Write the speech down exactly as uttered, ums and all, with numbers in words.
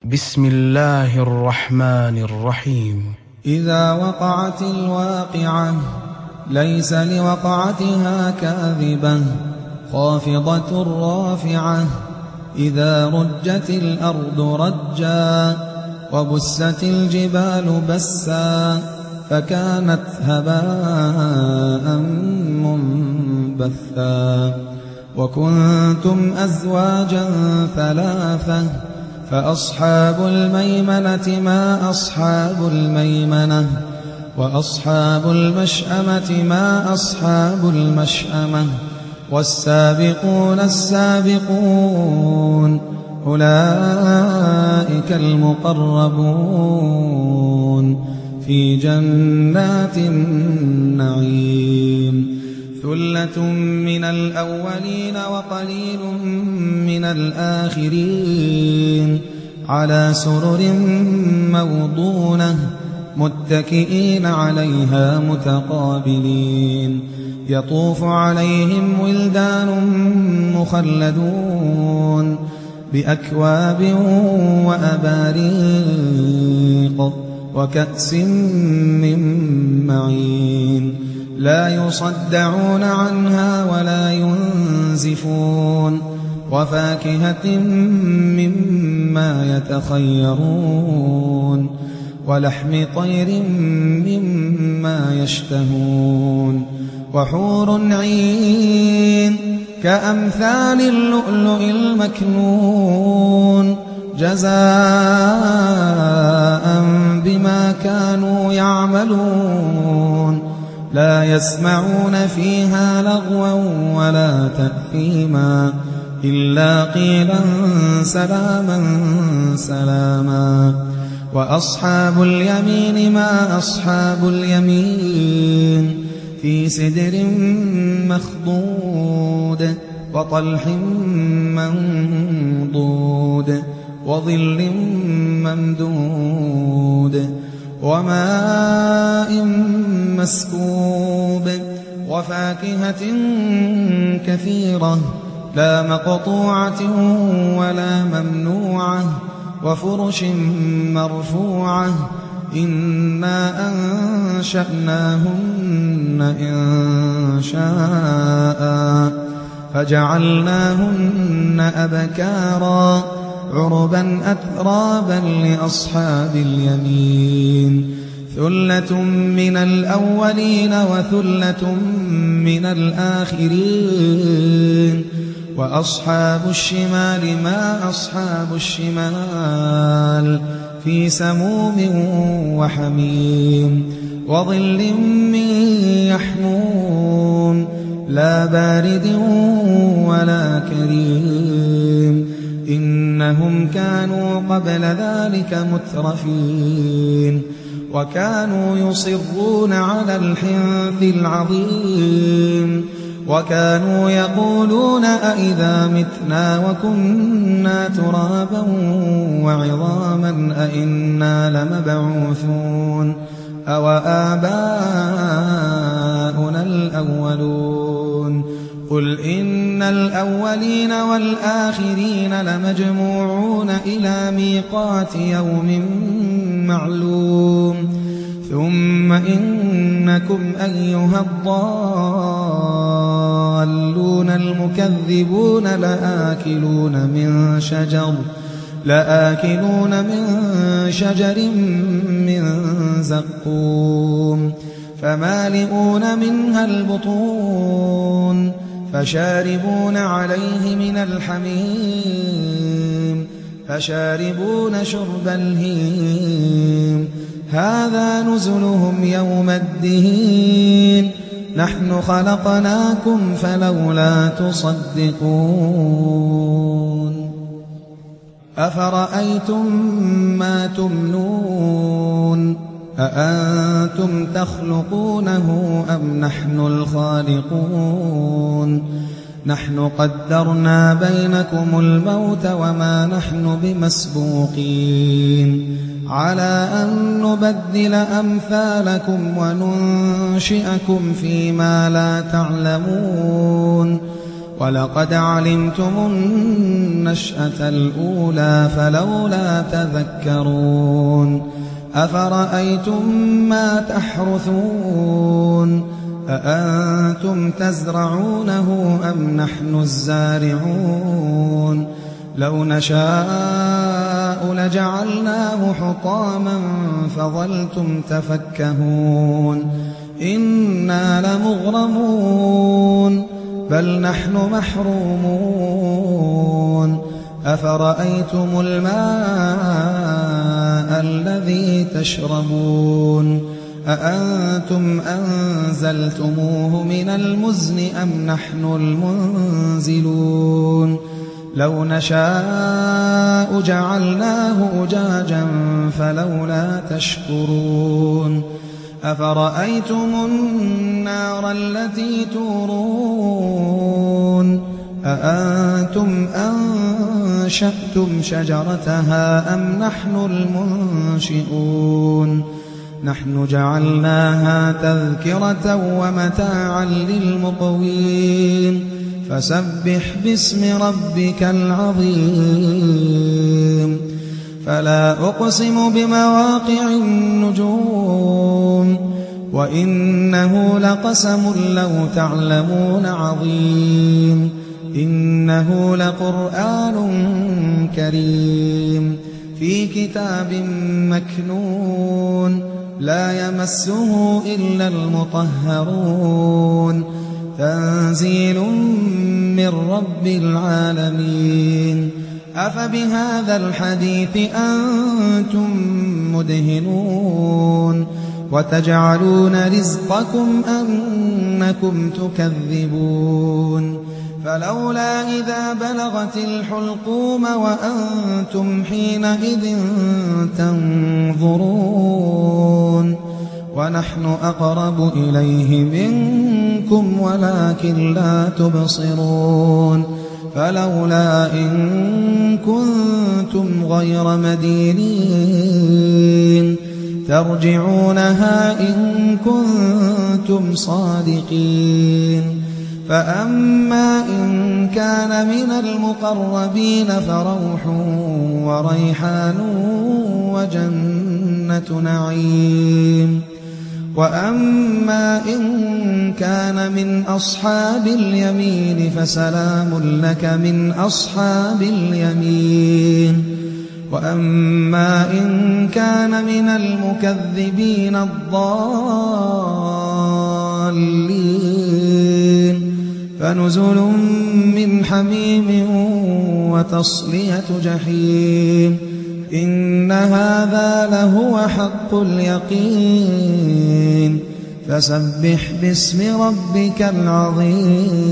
بسم الله الرحمن الرحيم. إذا وقعت الواقعة ليس لوقعتها كاذبة خافضة رافعة إذا رجت الأرض رجا وبست الجبال بسا فكانت هباء منبثا وكنتم أزواجا ثلاثة فأصحاب الميمنة ما أصحاب الميمنة وأصحاب المشأمة ما أصحاب المشأمة والسابقون السابقون أولئك المقربون في جنات النعيم ثلة من الأولين وقليل من الآخرين على سرر موضونة متكئين عليها متقابلين يطوف عليهم ولدان مخلدون بأكواب وأباريق وكأس من معين لا يصدعون عنها ولا ينزفون وفاكهة مما يتخيرون ولحم طير مما يشتهون وحور عين كأمثال اللؤلؤ المكنون جزاء بما كانوا يعملون لا يسمعون فيها لغوا ولا تأثيما إلا قيلا سلاما سلاما وأصحاب اليمين ما أصحاب اليمين في سدر مخضود وطلح منضود وظل ممدود وماء مسكوب وفاكهة كثيرة لا مقطوعة ولا ممنوعة وفرش مرفوعة إنا أنشأناهن إن شاء فجعلناهن أبكارا عربا أترابا لأصحاب اليمين ثلة من الأولين وثلة من الآخرين وأصحاب الشمال ما أصحاب الشمال في سموم وحميم وظل من يحموم لا بارد ولا كريم إنهم كانوا قبل ذلك مترفين وكانوا يصرون على الحنث العظيم وكانوا يقولون أئذا متنا وكنا ترابا وعظاما أئنا لمبعوثون أو آباؤنا الأولون قل إن الأولين والآخرين لمجموعون إلى ميقات يوم معلوم ثم إنكم أيها الضالون المكذبون لآكلون من شجر لآكلون من شجر من زقوم فمالئون منها البطون فشاربون عليه من الحميم فشاربون شرب الهيم هذا نزلهم يوم الدين نحن خلقناكم فلولا تصدقون أفرأيتم ما تمنون أأنتم تخلقونه أم نحن الخالقون نحن قدرنا بينكم الموت وما نحن بمسبوقين على أن نبدل أمثالكم وننشئكم فيما لا تعلمون ولقد علمتم النشأة الأولى فلولا تذكرون أفرأيتم ما تحرثون أأنتم تزرعونه أم نحن الزارعون لو نشاء لجعلناه حطاما فظلتم تفكهون إنا لمغرمون بل نحن محرومون أفرأيتم الماء الذي تشربون أأنتم أنزلتموه من المزن أم نحن المنزلون لو نشاء جعلناه أجاجا فلولا تشكرون أفرأيتم النار التي تورون أأنتم أنشأتم شجرتها أم نحن المنشئون نحن جعلناها تذكرة ومتاعا للمقوين فسبح باسم ربك العظيم فلا أقسم بمواقع النجوم وإنه لقسم لو تعلمون عظيم إنه لقرآن كريم في كتاب مكنون لا يمسه إلا المطهرون تنزيل من رب العالمين أفبهذا الحديث أنتم مدهنون وتجعلون رزقكم أنكم تكذبون فلولا إذا بلغت الحلقوم وأنتم حينئذ تنظرون ونحن أقرب إليه منكم ولكن لا تبصرون فلولا إن كنتم غير مدينين ترجعونها إن كنتم صادقين فأما إن كان من المقربين فروح وريحان وجنة نعيم وأما إن كان من أصحاب اليمين فسلام لك من أصحاب اليمين وأما إن كان من المكذبين الضالين فنزل من حميم وتصلية جحيم إن هذا لهو حق اليقين فسبح باسم ربك العظيم